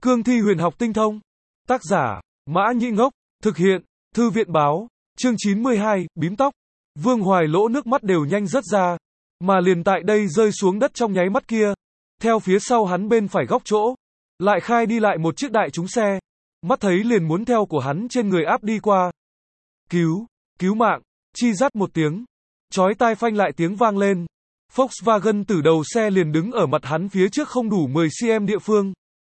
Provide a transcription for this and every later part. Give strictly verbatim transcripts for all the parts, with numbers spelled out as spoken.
Cương thi huyền học tinh thông. Tác giả, Mã Nhĩ Ngốc. Thực hiện, Thư viện báo. Chương chín mươi hai, bím tóc. Vương Hoài Lỗ nước mắt đều nhanh rớt ra. Mà liền tại đây rơi xuống đất trong nháy mắt kia. Theo phía sau hắn bên phải góc chỗ. Lại khai đi lại một chiếc đại trúng xe. Mắt thấy liền muốn theo của hắn trên người áp đi qua. Cứu, cứu mạng, chi rắt một tiếng. Chói tai phanh lại tiếng vang lên. Volkswagen từ đầu xe liền đứng ở mặt hắn phía trước không đủ mười xăng-ti-mét địa phương.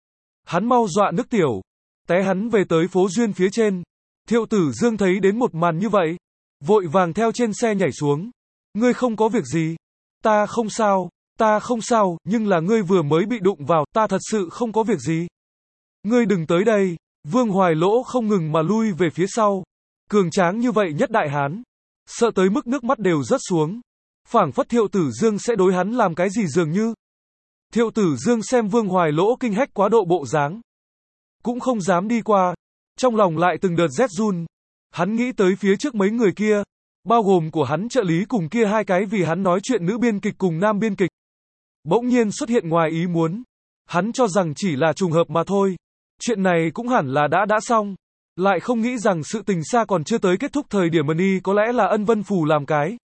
Hắn mau dọa nước tiểu. Té hắn về tới phố Duyên phía trên. Thiệu Tử Dương thấy đến một màn như vậy. Vội vàng theo trên xe nhảy xuống. Ngươi không có việc gì. Ta không sao, ta không sao, nhưng là ngươi vừa mới bị đụng vào, ta thật sự không có việc gì. Ngươi đừng tới đây. Vương Hoài Lỗ không ngừng mà lui về phía sau. Cường tráng như vậy nhất đại hán. Sợ tới mức nước mắt đều rớt xuống. Phảng phất Thiệu Tử Dương sẽ đối hắn làm cái gì dường như. Thiệu Tử Dương xem Vương Hoài Lỗ kinh hách quá độ bộ dáng. Cũng không dám đi qua. Trong lòng lại từng đợt rét run. Hắn nghĩ tới phía trước mấy người kia. Bao gồm của hắn trợ lý cùng kia hai cái vì hắn nói chuyện nữ biên kịch cùng nam biên kịch. Bỗng nhiên xuất hiện ngoài ý muốn. Hắn cho rằng chỉ là trùng hợp mà thôi. Chuyện này cũng hẳn là đã đã xong. Lại không nghĩ rằng sự tình xa còn chưa tới kết thúc thời điểm Mani có lẽ là Ân Vân Phù làm cái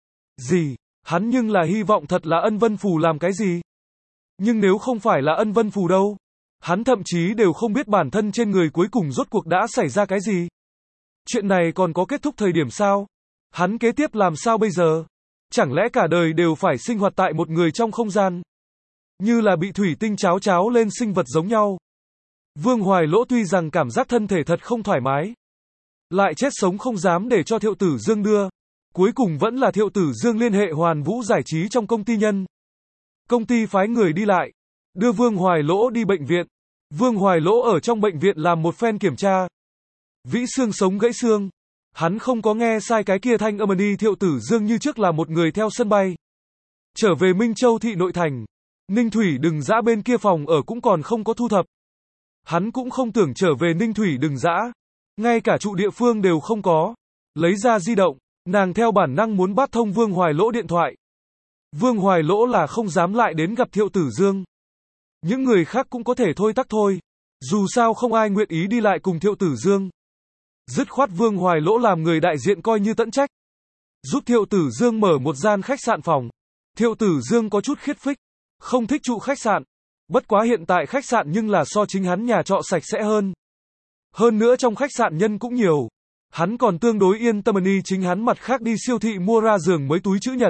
gì. Hắn nhưng là hy vọng thật là Ân Vân Phù làm cái gì. Nhưng nếu không phải là Ân Vân Phù đâu. Hắn thậm chí đều không biết bản thân trên người cuối cùng rốt cuộc đã xảy ra cái gì. Chuyện này còn có kết thúc thời điểm sao? Hắn kế tiếp làm sao bây giờ? Chẳng lẽ cả đời đều phải sinh hoạt tại một người trong không gian? Như là bị thủy tinh cháo cháo lên sinh vật giống nhau. Vương Hoài Lỗ tuy rằng cảm giác thân thể thật không thoải mái. Lại chết sống không dám để cho Thiệu Tử Dương đưa. Cuối cùng vẫn là Thiệu Tử Dương liên hệ Hoàn Vũ giải trí trong công ty nhân. Công ty phái người đi lại. Đưa Vương Hoài Lỗ đi bệnh viện. Vương Hoài Lỗ ở trong bệnh viện làm một phen kiểm tra. Vĩ xương sống gãy xương. Hắn không có nghe sai cái kia thanh âm đi. Thiệu Tử Dương như trước là một người theo sân bay. Trở về Minh Châu thị nội thành. Ninh Thủy Đừng Dã bên kia phòng ở cũng còn không có thu thập. Hắn cũng không tưởng trở về Ninh Thủy Đừng Dã. Ngay cả trụ địa phương đều không có. Lấy ra di động. Nàng theo bản năng muốn bắt thông Vương Hoài Lỗ điện thoại. Vương Hoài Lỗ là không dám lại đến gặp Thiệu Tử Dương. Những người khác cũng có thể thôi tắc thôi. Dù sao không ai nguyện ý đi lại cùng Thiệu Tử Dương. Dứt khoát Vương Hoài Lỗ làm người đại diện coi như tận trách. Giúp Thiệu Tử Dương mở một gian khách sạn phòng. Thiệu Tử Dương có chút khiết phích. Không thích trụ khách sạn. Bất quá hiện tại khách sạn nhưng là so chính hắn nhà trọ sạch sẽ hơn. Hơn nữa trong khách sạn nhân cũng nhiều. Hắn còn tương đối yên tâm đi chính hắn mặt khác đi siêu thị mua ra giường mới túi chữ nhật.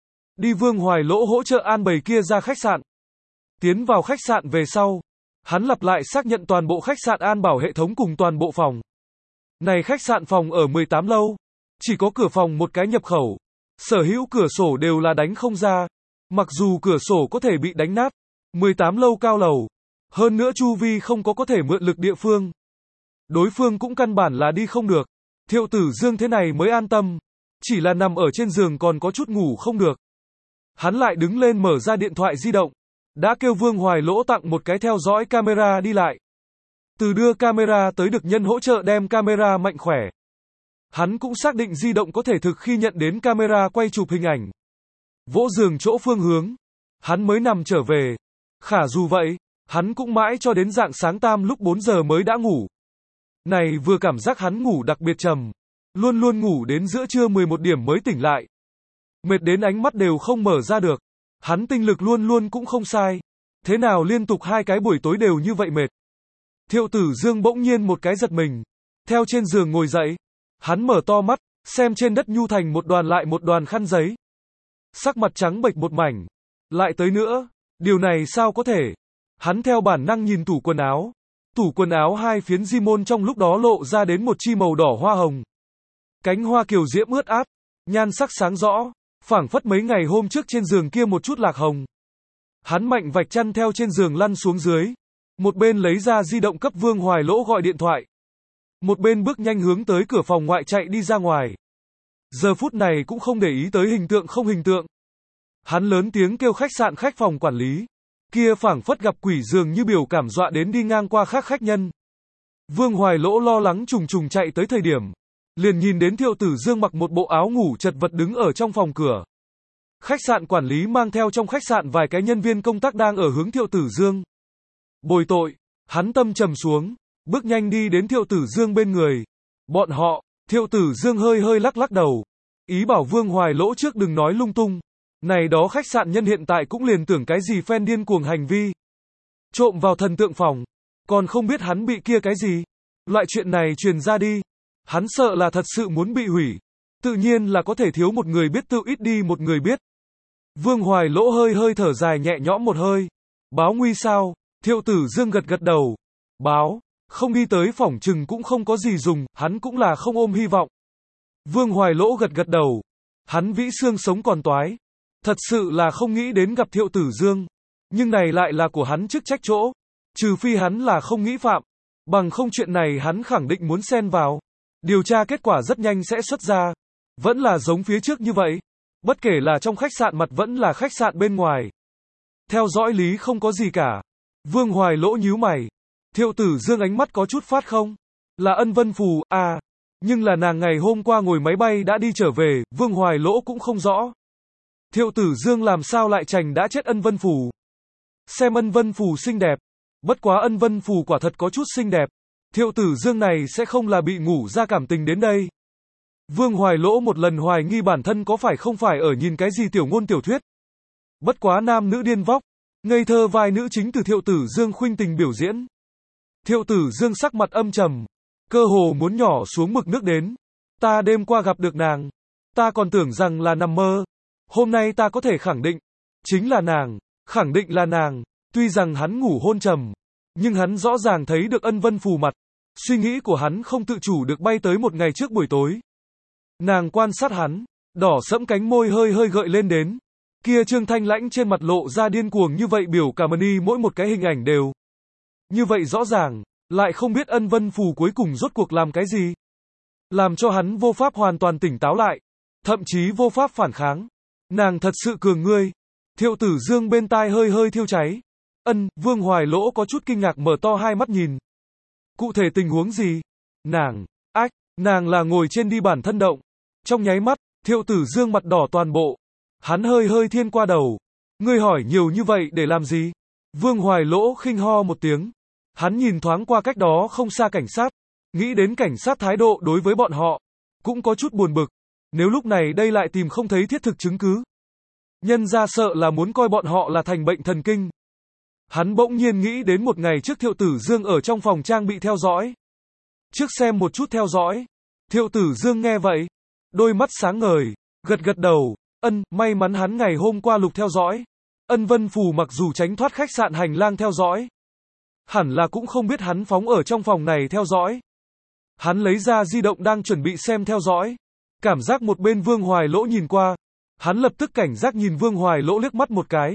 Đi Vương Hoài Lỗ hỗ trợ an bày kia ra khách sạn. Tiến vào khách sạn về sau. Hắn lặp lại xác nhận toàn bộ khách sạn an bảo hệ thống cùng toàn bộ phòng. Này khách sạn phòng ở mười tám lâu. Chỉ có cửa phòng một cái nhập khẩu. Sở hữu cửa sổ đều là đánh không ra. Mặc dù cửa sổ có thể bị đánh nát. mười tám lâu cao lầu. Hơn nữa chu vi không có có thể mượn lực địa phương. Đối phương cũng căn bản là đi không được. Thiệu Tử Dương thế này mới an tâm. Chỉ là nằm ở trên giường còn có chút ngủ không được. Hắn lại đứng lên mở ra điện thoại di động. Đã kêu Vương Hoài Lỗ tặng một cái theo dõi camera đi lại. Từ đưa camera tới được nhân hỗ trợ đem camera mạnh khỏe. Hắn cũng xác định di động có thể thực khi nhận đến camera quay chụp hình ảnh. Vỗ giường chỗ phương hướng. Hắn mới nằm trở về. Khả dù vậy, hắn cũng mãi cho đến rạng sáng tam lúc bốn giờ mới đã ngủ. Này vừa cảm giác hắn ngủ đặc biệt trầm. Luôn luôn ngủ đến giữa trưa mười một điểm mới tỉnh lại. Mệt đến ánh mắt đều không mở ra được. Hắn tinh lực luôn luôn cũng không sai. Thế nào liên tục hai cái buổi tối đều như vậy mệt. Thiệu Tử Dương bỗng nhiên một cái giật mình. Theo trên giường ngồi dậy. Hắn mở to mắt, xem trên đất nhu thành một đoàn lại một đoàn khăn giấy. Sắc mặt trắng bệch một mảnh. Lại tới nữa. Điều này sao có thể? Hắn theo bản năng nhìn tủ quần áo. Tủ quần áo hai phiến di môn trong lúc đó lộ ra đến một chi màu đỏ hoa hồng. Cánh hoa kiều diễm ướt át. Nhan sắc sáng rõ. Phảng phất mấy ngày hôm trước trên giường kia một chút lạc hồng. Hắn mạnh vạch chăn theo trên giường lăn xuống dưới. Một bên lấy ra di động cấp Vương Hoài Lỗ gọi điện thoại. Một bên bước nhanh hướng tới cửa phòng ngoại chạy đi ra ngoài. Giờ phút này cũng không để ý tới hình tượng không hình tượng. Hắn lớn tiếng kêu khách sạn khách phòng quản lý. Kia phảng phất gặp quỷ dường như biểu cảm dọa đến đi ngang qua khác khách nhân. Vương Hoài Lỗ lo lắng trùng trùng chạy tới thời điểm. Liền nhìn đến Thiệu Tử Dương mặc một bộ áo ngủ chật vật đứng ở trong phòng cửa. Khách sạn quản lý mang theo trong khách sạn vài cái nhân viên công tác đang ở hướng Thiệu Tử Dương. Bồi tội. Hắn tâm trầm xuống, bước nhanh đi đến Thiệu Tử Dương bên người. Bọn họ, Thiệu Tử Dương hơi hơi lắc lắc đầu. Ý bảo Vương Hoài Lỗ trước đừng nói lung tung. Này đó khách sạn nhân hiện tại cũng liền tưởng cái gì phen điên cuồng hành vi. Trộm vào thần tượng phòng. Còn không biết hắn bị kia cái gì. Loại chuyện này truyền ra đi. Hắn sợ là thật sự muốn bị hủy. Tự nhiên là có thể thiếu một người biết tự ít đi một người biết. Vương Hoài Lỗ hơi hơi thở dài nhẹ nhõm một hơi. Báo nguy sao? Thiệu Tử Dương gật gật đầu. Báo, không đi tới phỏng chừng cũng không có gì dùng, hắn cũng là không ôm hy vọng. Vương Hoài Lỗ gật gật đầu. Hắn vĩ xương sống còn toái. Thật sự là không nghĩ đến gặp Thiệu Tử Dương. Nhưng này lại là của hắn chức trách chỗ. Trừ phi hắn là không nghĩ phạm. Bằng không chuyện này hắn khẳng định muốn xen vào. Điều tra kết quả rất nhanh sẽ xuất ra. Vẫn là giống phía trước như vậy. Bất kể là trong khách sạn mặt vẫn là khách sạn bên ngoài. Theo dõi lý không có gì cả. Vương Hoài Lỗ nhíu mày. Thiệu Tử Dương ánh mắt có chút phát không? Là Ân Vân Phù, à. Nhưng là nàng ngày hôm qua ngồi máy bay đã đi trở về, Vương Hoài Lỗ cũng không rõ. Thiệu Tử Dương làm sao lại chành đã chết Ân Vân Phù? Xem Ân Vân Phù xinh đẹp. Bất quá Ân Vân Phù quả thật có chút xinh đẹp. Thiệu Tử Dương này sẽ không là bị ngủ ra cảm tình đến đây. Vương Hoài Lỗ một lần hoài nghi bản thân có phải không phải ở nhìn cái gì tiểu ngôn tiểu thuyết. Bất quá nam nữ điên vóc. Ngây thơ vai nữ chính từ Thiệu Tử Dương khuynh tình biểu diễn. Thiệu Tử Dương sắc mặt âm trầm. Cơ hồ muốn nhỏ xuống mực nước đến. Ta đêm qua gặp được nàng. Ta còn tưởng rằng là nằm mơ. Hôm nay ta có thể khẳng định. Chính là nàng. Khẳng định là nàng. Tuy rằng hắn ngủ hôn trầm. Nhưng hắn rõ ràng thấy được Ân Vân Phù mặt. Suy nghĩ của hắn không tự chủ được bay tới một ngày trước buổi tối. Nàng quan sát hắn. Đỏ sẫm cánh môi hơi hơi gợi lên đến. Kia trương thanh lãnh trên mặt lộ ra điên cuồng như vậy biểu cả mani mỗi một cái hình ảnh đều. Như vậy rõ ràng. Lại không biết Ân Vân Phù cuối cùng rốt cuộc làm cái gì. Làm cho hắn vô pháp hoàn toàn tỉnh táo lại. Thậm chí vô pháp phản kháng. Nàng thật sự cường ngươi. Thiệu Tử Dương bên tai hơi hơi thiêu cháy. Ân, Vương Hoài Lỗ có chút kinh ngạc mở to hai mắt nhìn. Cụ thể tình huống gì? Nàng, ách, nàng là ngồi trên đi bản thân động. Trong nháy mắt, Thiệu Tử Dương mặt đỏ toàn bộ. Hắn hơi hơi thiên qua đầu. Ngươi hỏi nhiều như vậy để làm gì? Vương Hoài Lỗ khinh ho một tiếng. Hắn nhìn thoáng qua cách đó không xa cảnh sát. Nghĩ đến cảnh sát thái độ đối với bọn họ. Cũng có chút buồn bực. Nếu lúc này đây lại tìm không thấy thiết thực chứng cứ. Nhân ra sợ là muốn coi bọn họ là thành bệnh thần kinh. Hắn bỗng nhiên nghĩ đến một ngày trước Thiệu Tử Dương ở trong phòng trang bị theo dõi. Trước xem một chút theo dõi. Thiệu Tử Dương nghe vậy. Đôi mắt sáng ngời. Gật gật đầu. Ân, may mắn hắn ngày hôm qua lục theo dõi. Ân Vân Phù mặc dù tránh thoát khách sạn hành lang theo dõi. Hẳn là cũng không biết hắn phóng ở trong phòng này theo dõi. Hắn lấy ra di động đang chuẩn bị xem theo dõi. Cảm giác một bên Vương Hoài Lỗ nhìn qua. Hắn lập tức cảnh giác nhìn Vương Hoài Lỗ liếc mắt một cái.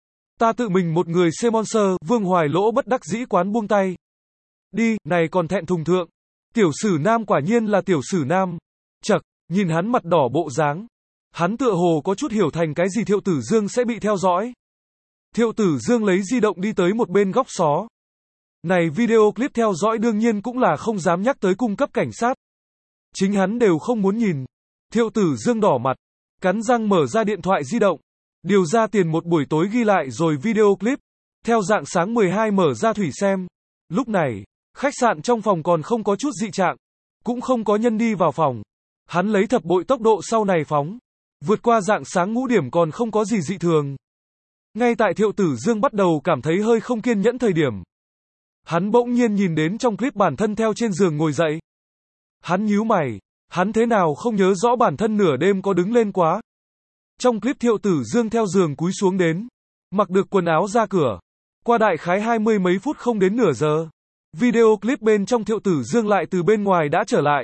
Ta tự mình một người xem monster, Vương Hoài Lỗ bất đắc dĩ quán buông tay. Đi, này còn thẹn thùng thượng. Tiểu sử nam quả nhiên là tiểu sử nam. Chậc, nhìn hắn mặt đỏ bộ dáng. Hắn tựa hồ có chút hiểu thành cái gì Thiệu Tử Dương sẽ bị theo dõi. Thiệu Tử Dương lấy di động đi tới một bên góc xó. Này video clip theo dõi đương nhiên cũng là không dám nhắc tới cung cấp cảnh sát. Chính hắn đều không muốn nhìn. Thiệu Tử Dương đỏ mặt. Cắn răng mở ra điện thoại di động. Điều ra tiền một buổi tối ghi lại rồi video clip. Theo dạng sáng mười hai mở ra thủy xem. Lúc này, khách sạn trong phòng còn không có chút dị trạng. Cũng không có nhân đi vào phòng. Hắn lấy thập bội tốc độ sau này phóng. Vượt qua dạng sáng ngũ điểm còn không có gì dị thường. Ngay tại Thiệu Tử Dương bắt đầu cảm thấy hơi không kiên nhẫn thời điểm. Hắn bỗng nhiên nhìn đến trong clip bản thân theo trên giường ngồi dậy. Hắn nhíu mày. Hắn thế nào không nhớ rõ bản thân nửa đêm có đứng lên quá. Trong clip Thiệu Tử Dương theo giường cúi xuống đến. Mặc được quần áo ra cửa. Qua đại khái hai mươi mấy phút không đến nửa giờ. Video clip bên trong Thiệu Tử Dương lại từ bên ngoài đã trở lại.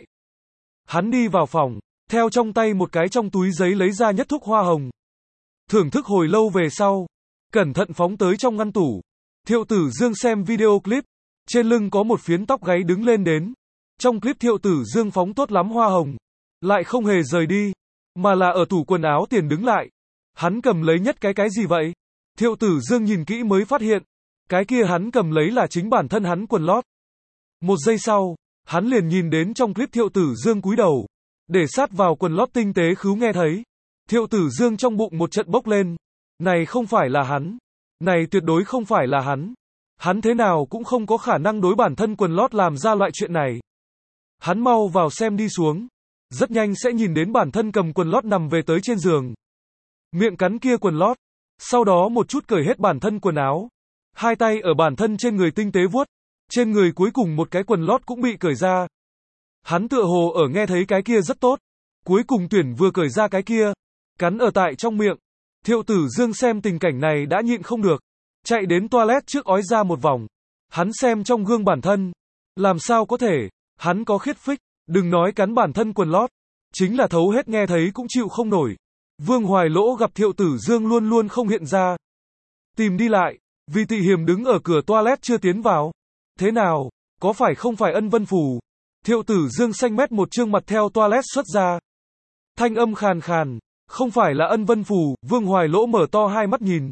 Hắn đi vào phòng. Theo trong tay một cái trong túi giấy lấy ra nhất thuốc hoa hồng. Thưởng thức hồi lâu về sau. Cẩn thận phóng tới trong ngăn tủ. Thiệu Tử Dương xem video clip. Trên lưng có một phiến tóc gáy đứng lên đến. Trong clip Thiệu Tử Dương phóng tốt lắm hoa hồng. Lại không hề rời đi. Mà là ở tủ quần áo tiền đứng lại. Hắn cầm lấy nhất cái cái gì vậy? Thiệu Tử Dương nhìn kỹ mới phát hiện. Cái kia hắn cầm lấy là chính bản thân hắn quần lót. Một giây sau. Hắn liền nhìn đến trong clip Thiệu Tử Dương cúi đầu. Để sát vào quần lót tinh tế khứu nghe thấy. Thiệu Tử Dương trong bụng một trận bốc lên. Này không phải là hắn. Này tuyệt đối không phải là hắn. Hắn thế nào cũng không có khả năng đối bản thân quần lót làm ra loại chuyện này. Hắn mau vào xem đi xuống. Rất nhanh sẽ nhìn đến bản thân cầm quần lót nằm về tới trên giường. Miệng cắn kia quần lót. Sau đó một chút cởi hết bản thân quần áo. Hai tay ở bản thân trên người tinh tế vuốt. Trên người cuối cùng một cái quần lót cũng bị cởi ra. Hắn tựa hồ ở nghe thấy cái kia rất tốt. Cuối cùng tuyển vừa cởi ra cái kia. Cắn ở tại trong miệng. Thiệu Tử Dương xem tình cảnh này đã nhịn không được. Chạy đến toilet trước ói ra một vòng. Hắn xem trong gương bản thân. Làm sao có thể. Hắn có khiết phích. Đừng nói cắn bản thân quần lót. Chính là thấu hết nghe thấy cũng chịu không nổi. Vương Hoài Lỗ gặp Thiệu Tử Dương luôn luôn không hiện ra. Tìm đi lại. Vì Tị Hiềm đứng ở cửa toilet chưa tiến vào. Thế nào? Có phải không phải Ân Vân Phù? Thiệu Tử Dương xanh mét một trương mặt theo toilet xuất ra. Thanh âm khàn khàn. Không phải là Ân Vân Phù. Vương Hoài Lỗ mở to hai mắt nhìn.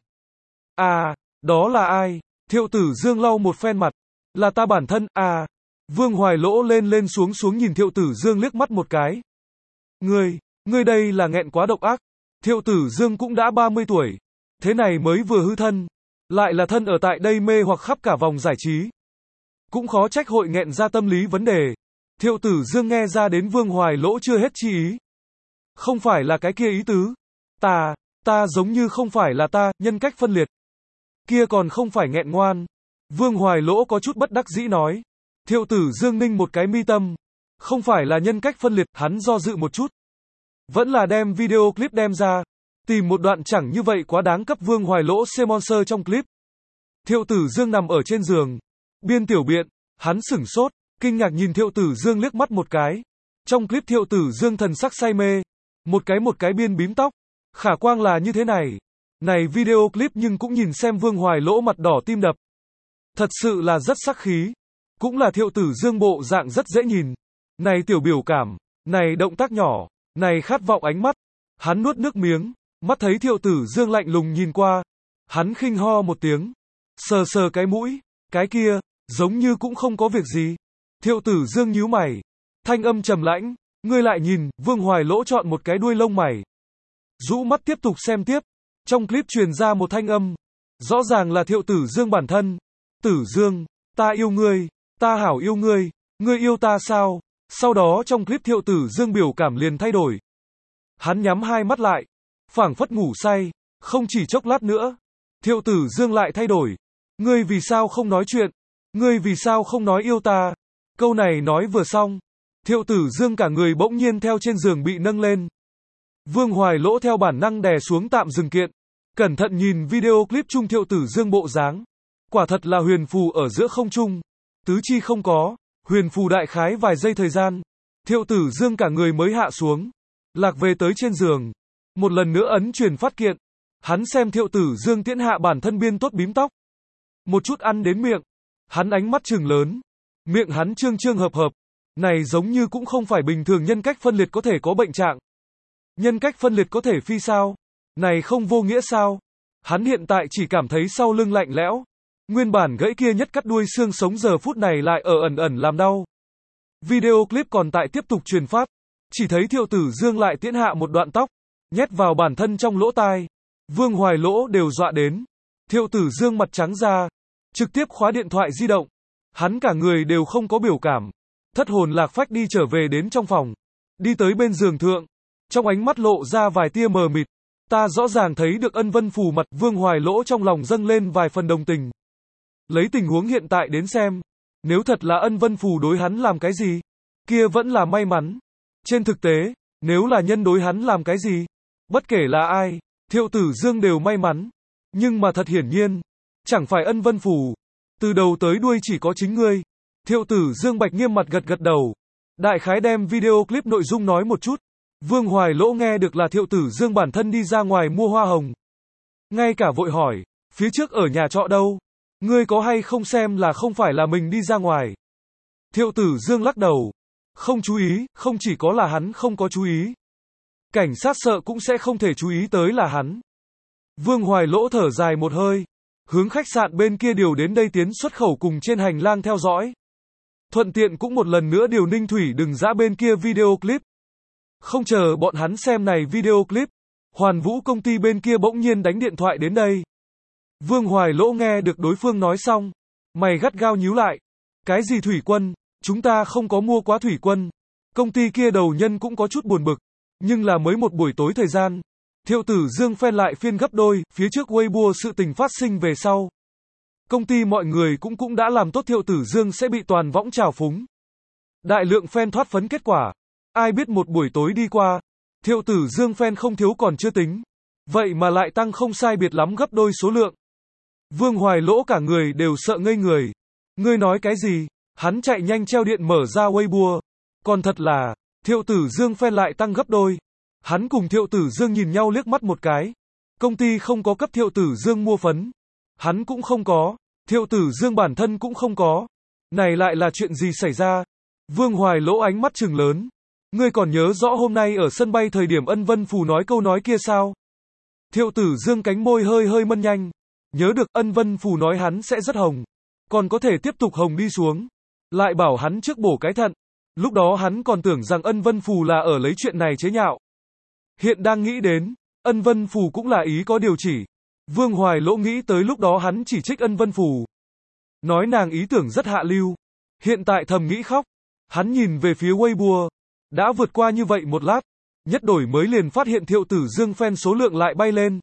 À, đó là ai? Thiệu Tử Dương lau một phen mặt. Là ta bản thân, à. Vương Hoài Lỗ lên lên xuống xuống nhìn Thiệu Tử Dương liếc mắt một cái. Ngươi, ngươi đây là nghẹn quá độc ác. Thiệu Tử Dương cũng đã ba mươi tuổi. Thế này mới vừa hư thân. Lại là thân ở tại đây mê hoặc khắp cả vòng giải trí. Cũng khó trách hội nghẹn ra tâm lý vấn đề. Thiệu Tử Dương nghe ra đến Vương Hoài Lỗ chưa hết chi ý. Không phải là cái kia ý tứ. Ta, ta giống như không phải là ta, nhân cách phân liệt. Kia còn không phải nghẹn ngoan. Vương Hoài Lỗ có chút bất đắc dĩ nói. Thiệu Tử Dương ninh một cái mi tâm. Không phải là nhân cách phân liệt, hắn do dự một chút. Vẫn là đem video clip đem ra. Tìm một đoạn chẳng như vậy quá đáng cấp Vương Hoài Lỗ C-Monster trong clip. Thiệu Tử Dương nằm ở trên giường. Biên tiểu biện. Hắn sửng sốt. Kinh ngạc nhìn Thiệu Tử Dương liếc mắt một cái. Trong clip Thiệu Tử Dương thần sắc say mê. Một cái một cái biên bím tóc. Khả quang là như thế này. Này video clip nhưng cũng nhìn xem Vương Hoài Lỗ mặt đỏ tim đập. Thật sự là rất sắc khí. Cũng là Thiệu Tử Dương bộ dạng rất dễ nhìn. Này tiểu biểu cảm. Này động tác nhỏ. Này khát vọng ánh mắt. Hắn nuốt nước miếng. Mắt thấy Thiệu Tử Dương lạnh lùng nhìn qua. Hắn khinh ho một tiếng. Sờ sờ cái mũi. Cái kia. Giống như cũng không có việc gì. Thiệu Tử Dương nhíu mày. Thanh âm trầm lãnh. Ngươi lại nhìn. Vương Hoài Lỗ chọn một cái đuôi lông mày. Rũ mắt tiếp tục xem tiếp. Trong clip truyền ra một thanh âm. Rõ ràng là Thiệu Tử Dương bản thân. Tử Dương. Ta yêu ngươi. Ta hảo yêu ngươi. Ngươi yêu ta sao? Sau đó trong clip Thiệu Tử Dương biểu cảm liền thay đổi. Hắn nhắm hai mắt lại. Phảng phất ngủ say. Không chỉ chốc lát nữa. Thiệu Tử Dương lại thay đổi. Ngươi vì sao không nói chuyện? Ngươi vì sao không nói yêu ta? Câu này nói vừa xong. Thiệu Tử Dương cả người bỗng nhiên theo trên giường bị nâng lên. Vương Hoài Lỗ theo bản năng đè xuống tạm dừng kiện. Cẩn thận nhìn video clip chung Thiệu Tử Dương bộ dáng. Quả thật là huyền phù ở giữa không trung. Tứ chi không có. Huyền phù đại khái vài giây thời gian. Thiệu Tử Dương cả người mới hạ xuống. Lạc về tới trên giường. Một lần nữa ấn truyền phát kiện. Hắn xem Thiệu Tử Dương tiễn hạ bản thân biên tốt bím tóc. Một chút ăn đến miệng. Hắn ánh mắt trừng lớn. Miệng hắn trương trương hợp hợp. Này giống như cũng không phải bình thường nhân cách phân liệt có thể có bệnh trạng. Nhân cách phân liệt có thể phi sao? Này không vô nghĩa sao? Hắn hiện tại chỉ cảm thấy sau lưng lạnh lẽo. Nguyên bản gãy kia nhất cắt đuôi xương sống giờ phút này lại ở ẩn ẩn làm đau. Video clip còn tại tiếp tục truyền phát. Chỉ thấy Thiệu Tử Dương lại tiễn hạ một đoạn tóc. Nhét vào bản thân trong lỗ tai. Vương Hoài Lỗ đều dọa đến. Thiệu Tử Dương mặt trắng ra. Trực tiếp khóa điện thoại di động. Hắn cả người đều không có biểu cảm. Thất hồn lạc phách đi trở về đến trong phòng. Đi tới bên giường thượng. Trong ánh mắt lộ ra vài tia mờ mịt. Ta rõ ràng thấy được Ân Vân Phù mặt. Vương Hoài Lỗ trong lòng dâng lên vài phần đồng tình. Lấy tình huống hiện tại đến xem. Nếu thật là Ân Vân Phù đối hắn làm cái gì. Kia vẫn là may mắn. Trên thực tế. Nếu là nhân đối hắn làm cái gì. Bất kể là ai. Thiệu Tử Dương đều may mắn. Nhưng mà thật hiển nhiên. Chẳng phải Ân Vân Phù. Từ đầu tới đuôi chỉ có chính ngươi. Thiệu Tử Dương bạch nghiêm mặt gật gật đầu. Đại khái đem video clip nội dung nói một chút. Vương Hoài Lỗ nghe được là Thiệu Tử Dương bản thân đi ra ngoài mua hoa hồng. Ngay cả vội hỏi. Phía trước ở nhà trọ đâu? Ngươi có hay không xem là không phải là mình đi ra ngoài? Thiệu Tử Dương lắc đầu. Không chú ý, không chỉ có là hắn không có chú ý. Cảnh sát sợ cũng sẽ không thể chú ý tới là hắn. Vương Hoài Lỗ thở dài một hơi. Hướng khách sạn bên kia điều đến đây tiến xuất khẩu cùng trên hành lang theo dõi. Thuận tiện cũng một lần nữa điều Ninh Thủy đừng dã bên kia video clip. Không chờ bọn hắn xem này video clip. Hoàn Vũ công ty bên kia bỗng nhiên đánh điện thoại đến đây. Vương Hoài Lỗ nghe được đối phương nói xong. Mày gắt gao nhíu lại. Cái gì thủy quân? Chúng ta không có mua quá thủy quân. Công ty kia đầu nhân cũng có chút buồn bực. Nhưng là mới một buổi tối thời gian. Thiệu Tử Dương phen lại phiên gấp đôi, phía trước Weibo sự tình phát sinh về sau. Công ty mọi người cũng cũng đã làm tốt Thiệu Tử Dương sẽ bị toàn võng trào phúng. Đại lượng fan thoát phấn kết quả. Ai biết một buổi tối đi qua, Thiệu Tử Dương fan không thiếu còn chưa tính. Vậy mà lại tăng không sai biệt lắm gấp đôi số lượng. Vương Hoài Lỗ cả người đều sợ ngây người. Ngươi nói cái gì? Hắn chạy nhanh treo điện mở ra Weibo. Còn thật là, Thiệu Tử Dương fan lại tăng gấp đôi. Hắn cùng Thiệu Tử Dương nhìn nhau liếc mắt một cái. Công ty không có cấp Thiệu Tử Dương mua phấn. Hắn cũng không có. Thiệu Tử Dương bản thân cũng không có. Này lại là chuyện gì xảy ra? Vương Hoài Lỗ ánh mắt trừng lớn. Ngươi còn nhớ rõ hôm nay ở sân bay thời điểm Ân Vân Phù nói câu nói kia sao? Thiệu Tử Dương cánh môi hơi hơi mân nhanh. Nhớ được Ân Vân Phù nói hắn sẽ rất hồng. Còn có thể tiếp tục hồng đi xuống. Lại bảo hắn trước bổ cái thận. Lúc đó hắn còn tưởng rằng Ân Vân Phù là ở lấy chuyện này chế nhạo. Hiện đang nghĩ đến, Ân Vân Phù cũng là ý có điều chỉ. Vương Hoài Lỗ nghĩ tới lúc đó hắn chỉ trích Ân Vân Phù. Nói nàng ý tưởng rất hạ lưu. Hiện tại thầm nghĩ khóc. Hắn nhìn về phía Weibo. Đã vượt qua như vậy một lát. Nhất đổi mới liền phát hiện Thiệu Tử Dương fan số lượng lại bay lên.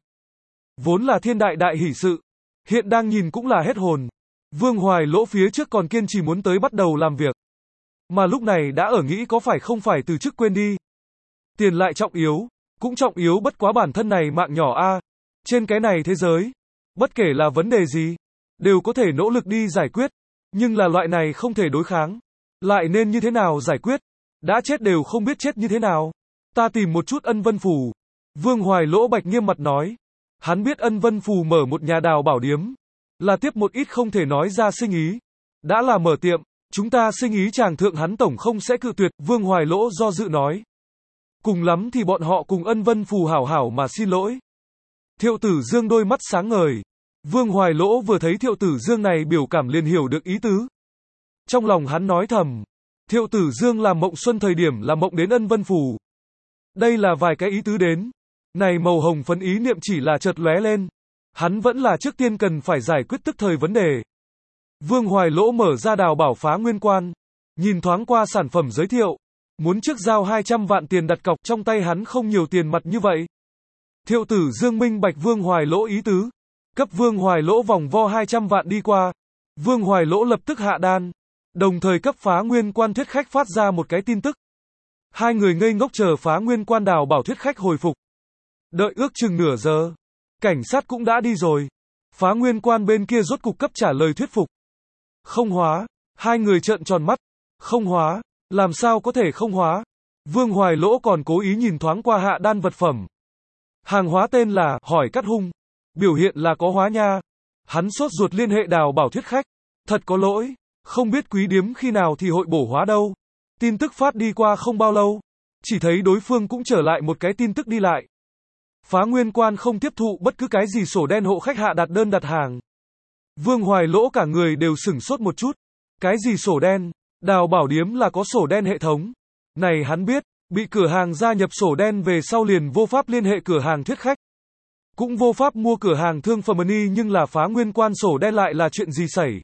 Vốn là thiên đại đại hỷ sự. Hiện đang nhìn cũng là hết hồn. Vương Hoài Lỗ phía trước còn kiên trì muốn tới bắt đầu làm việc. Mà lúc này đã ở nghĩ có phải không phải từ chức quên đi. Tiền lại trọng yếu. Cũng trọng yếu bất quá bản thân này mạng nhỏ a. Trên cái này thế giới. Bất kể là vấn đề gì. Đều có thể nỗ lực đi giải quyết. Nhưng là loại này không thể đối kháng. Lại nên như thế nào giải quyết. Đã chết đều không biết chết như thế nào. Ta tìm một chút Ân Vân Phù. Vương Hoài Lỗ bạch nghiêm mặt nói. Hắn biết Ân Vân Phù mở một nhà đào bảo điếm. Là tiếp một ít không thể nói ra sinh ý. Đã là mở tiệm. Chúng ta sinh ý chàng thượng hắn tổng không sẽ cự tuyệt. Vương Hoài Lỗ do dự nói. Cùng lắm thì bọn họ cùng Ân Vân Phù hảo hảo mà xin lỗi. Thiệu Tử Dương đôi mắt sáng ngời. Vương Hoài Lỗ vừa thấy Thiệu Tử Dương này biểu cảm liền hiểu được ý tứ. Trong lòng hắn nói thầm. Thiệu Tử Dương làm mộng xuân thời điểm là mộng đến Ân Vân Phù. Đây là vài cái ý tứ đến. Này màu hồng phấn ý niệm chỉ là chợt lóe lên. Hắn vẫn là trước tiên cần phải giải quyết tức thời vấn đề. Vương Hoài Lỗ mở ra đào bảo phá nguyên quan. Nhìn thoáng qua sản phẩm giới thiệu. Muốn trước giao hai trăm vạn tiền đặt cọc, trong tay hắn không nhiều tiền mặt như vậy. Thiệu Tử Dương minh bạch Vương Hoài Lỗ ý tứ. Cấp Vương Hoài Lỗ vòng vo hai trăm vạn đi qua. Vương Hoài Lỗ lập tức hạ đan. Đồng thời cấp phá nguyên quan thuyết khách phát ra một cái tin tức. Hai người ngây ngốc chờ phá nguyên quan đào bảo thuyết khách hồi phục. Đợi ước chừng nửa giờ. Cảnh sát cũng đã đi rồi. Phá nguyên quan bên kia rốt cục cấp trả lời thuyết phục. Không hóa. Hai người trợn tròn mắt. Không hóa. Làm sao có thể không hóa? Vương Hoài Lỗ còn cố ý nhìn thoáng qua hạ đan vật phẩm. Hàng hóa tên là hỏi cắt hung. Biểu hiện là có hóa nha. Hắn sốt ruột liên hệ đào bảo thuyết khách. Thật có lỗi. Không biết quý điếm khi nào thì hội bổ hóa đâu. Tin tức phát đi qua không bao lâu. Chỉ thấy đối phương cũng trở lại một cái tin tức đi lại. Phá nguyên quan không tiếp thụ bất cứ cái gì sổ đen hộ khách hạ đặt đơn đặt hàng. Vương Hoài Lỗ cả người đều sửng sốt một chút. Cái gì sổ đen? Đào bảo điếm là có sổ đen hệ thống. Này hắn biết, bị cửa hàng gia nhập sổ đen về sau liền vô pháp liên hệ cửa hàng thuyết khách. Cũng vô pháp mua cửa hàng thương phẩm money, nhưng là phá nguyên quan sổ đen lại là chuyện gì xảy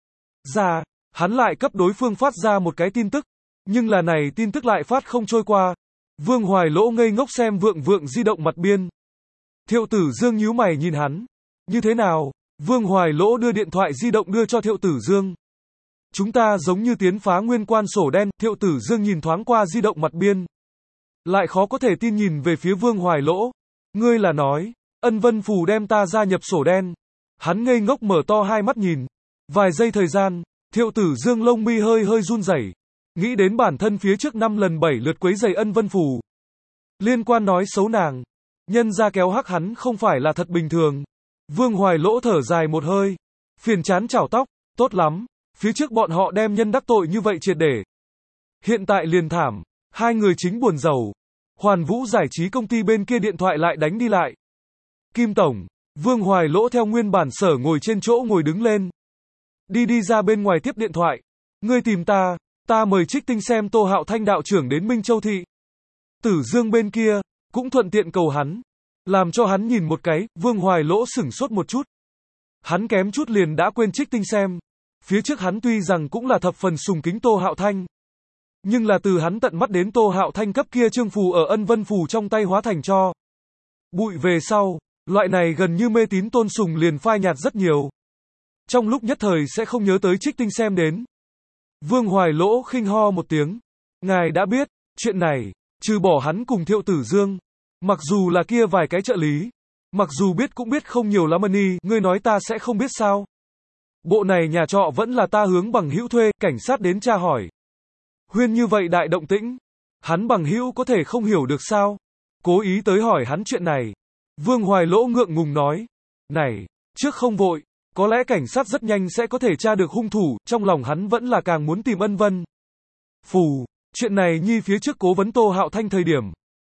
ra. Hắn lại cấp đối phương phát ra một cái tin tức. Nhưng là này tin tức lại phát không trôi qua. Vương Hoài Lỗ ngây ngốc xem vượng vượng di động mặt biên. Thiệu Tử Dương nhíu mày nhìn hắn. Như thế nào? Vương Hoài Lỗ đưa điện thoại di động đưa cho Thiệu Tử Dương. Chúng ta giống như tiến phá nguyên quan sổ đen. Thiệu Tử Dương nhìn thoáng qua di động mặt biên. Lại khó có thể tin nhìn về phía Vương Hoài Lỗ. Ngươi là nói, Ân Vân Phù đem ta gia nhập sổ đen. Hắn ngây ngốc mở to hai mắt nhìn. Vài giây thời gian, Thiệu Tử Dương lông mi hơi hơi run rẩy. Nghĩ đến bản thân phía trước năm lần bảy lượt quấy giày Ân Vân Phù. Liên quan nói xấu nàng. Nhân ra kéo hắc hắn không phải là thật bình thường. Vương Hoài Lỗ thở dài một hơi. Phiền chán chảo tóc, tốt lắm. Phía trước bọn họ đem nhân đắc tội như vậy triệt để. Hiện tại liền thảm. Hai người chính buồn rầu. Hoàn Vũ giải trí công ty bên kia điện thoại lại đánh đi lại. Kim Tổng. Vương Hoài Lỗ theo nguyên bản sở ngồi trên chỗ ngồi đứng lên. Đi đi ra bên ngoài tiếp điện thoại. Ngươi tìm ta. Ta mời Trích Tinh xem Tô Hạo Thanh đạo trưởng đến Minh Châu Thị. Tử Dương bên kia, cũng thuận tiện cầu hắn. Làm cho hắn nhìn một cái, Vương Hoài Lỗ sửng sốt một chút. Hắn kém chút liền đã quên Trích Tinh xem. Phía trước hắn tuy rằng cũng là thập phần sùng kính Tô Hạo Thanh, nhưng là từ hắn tận mắt đến Tô Hạo Thanh cấp kia trương phù ở ân vân phù trong tay hóa thành cho bụi về sau, loại này gần như mê tín tôn sùng liền phai nhạt rất nhiều. Trong lúc nhất thời sẽ không nhớ tới Trích Tinh xem đến. Vương Hoài Lỗ khinh ho một tiếng. Ngài đã biết, chuyện này, trừ bỏ hắn cùng Thiệu Tử Dương, mặc dù là kia vài cái trợ lý, mặc dù biết cũng biết không nhiều lắm ân, ngươi nói ta sẽ không biết sao? Bộ này nhà trọ vẫn là ta hướng bằng hữu thuê, cảnh sát đến tra hỏi. Huyên như vậy đại động tĩnh, hắn bằng hữu có thể không hiểu được sao? Cố ý tới hỏi hắn chuyện này. Vương Hoài Lỗ ngượng ngùng nói, này, trước không vội, có lẽ cảnh sát rất nhanh sẽ có thể tra được hung thủ, trong lòng hắn vẫn là càng muốn tìm ân vân phù. Chuyện này nhi phía trước cố vấn Tô Hạo Thanh thời điểm.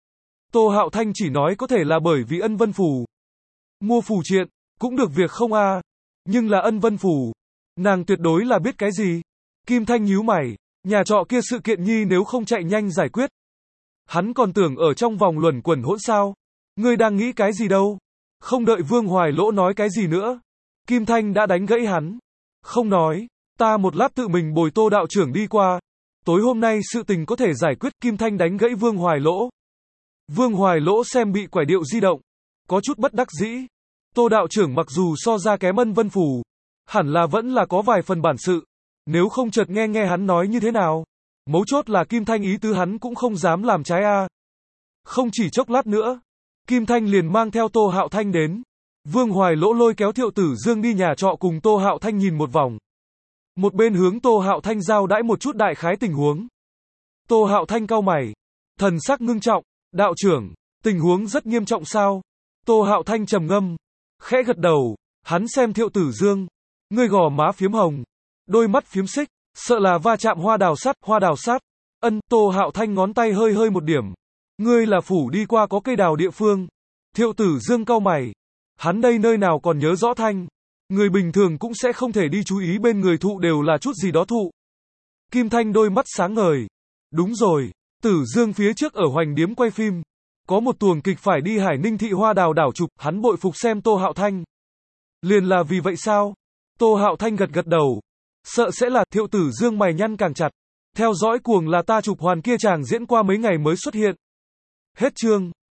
Tô Hạo Thanh chỉ nói có thể là bởi vì ân vân phù. Mua phù triện, cũng được việc không a, nhưng là ân vân phù. Nàng tuyệt đối là biết cái gì. Kim Thanh nhíu mày, nhà trọ kia sự kiện nhi nếu không chạy nhanh giải quyết. Hắn còn tưởng ở trong vòng luẩn quẩn hỗn sao. Ngươi đang nghĩ cái gì đâu? Không đợi Vương Hoài Lỗ nói cái gì nữa. Kim Thanh đã đánh gãy hắn. Không nói, ta một lát tự mình bồi Tô đạo trưởng đi qua. Tối hôm nay sự tình có thể giải quyết. Kim Thanh đánh gãy Vương Hoài Lỗ. Vương Hoài Lỗ xem bị quải điệu di động, có chút bất đắc dĩ. Tô đạo trưởng mặc dù so ra kém ân vân phù, hẳn là vẫn là có vài phần bản sự. Nếu không chợt nghe nghe hắn nói như thế nào. Mấu chốt là Kim Thanh ý tứ hắn cũng không dám làm trái a. Không chỉ chốc lát nữa, Kim Thanh liền mang theo Tô Hạo Thanh đến. Vương Hoài Lỗ lôi kéo Thiệu Tử Dương đi nhà trọ cùng Tô Hạo Thanh nhìn một vòng. Một bên hướng Tô Hạo Thanh giao đãi một chút đại khái tình huống. Tô Hạo Thanh cau mày, thần sắc ngưng trọng, đạo trưởng, tình huống rất nghiêm trọng sao? Tô Hạo Thanh trầm ngâm, khẽ gật đầu, hắn xem Thiệu Tử Dương, người gò má phiếm hồng, đôi mắt phiếm xích, sợ là va chạm hoa đào sắt, hoa đào sắt. Ân, Tô Hạo Thanh ngón tay hơi hơi một điểm. Ngươi là phủ đi qua có cây đào địa phương. Thiệu Tử Dương cau mày, hắn đây nơi nào còn nhớ rõ thanh. Người bình thường cũng sẽ không thể đi chú ý bên người thụ đều là chút gì đó thụ. Kim Thanh đôi mắt sáng ngời. Đúng rồi, Tử Dương phía trước ở Hoành Điếm quay phim. Có một tuồng kịch phải đi Hải Ninh thị hoa đào đảo chụp, hắn bội phục xem Tô Hạo Thanh. Liền là vì vậy sao? Tô Hạo Thanh gật gật đầu. Sợ sẽ là. Thiệu Tử Dương mày nhăn càng chặt. Theo dõi cuồng là ta chụp hoàn kia chàng diễn qua mấy ngày mới xuất hiện. Hết chương.